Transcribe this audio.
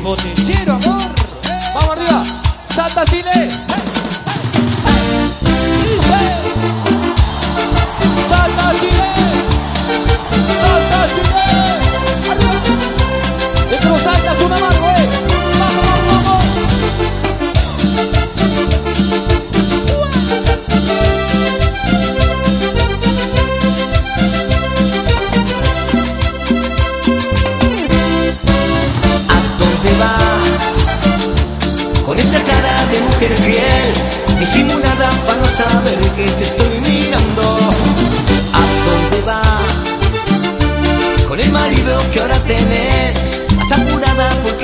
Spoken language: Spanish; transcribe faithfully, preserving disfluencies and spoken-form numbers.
botellero, amor. Vamos arriba. Santa Chile. Santa Chile. Santa Chile. Arriba. Dentro Santa es una mano, eh. Vamos, vamos, vamos. Con esa cara de mujer fiel, disimulada para no saber que te estoy mirando. ¿A dónde vas? Con el marido que ahora tenés, vas apurada por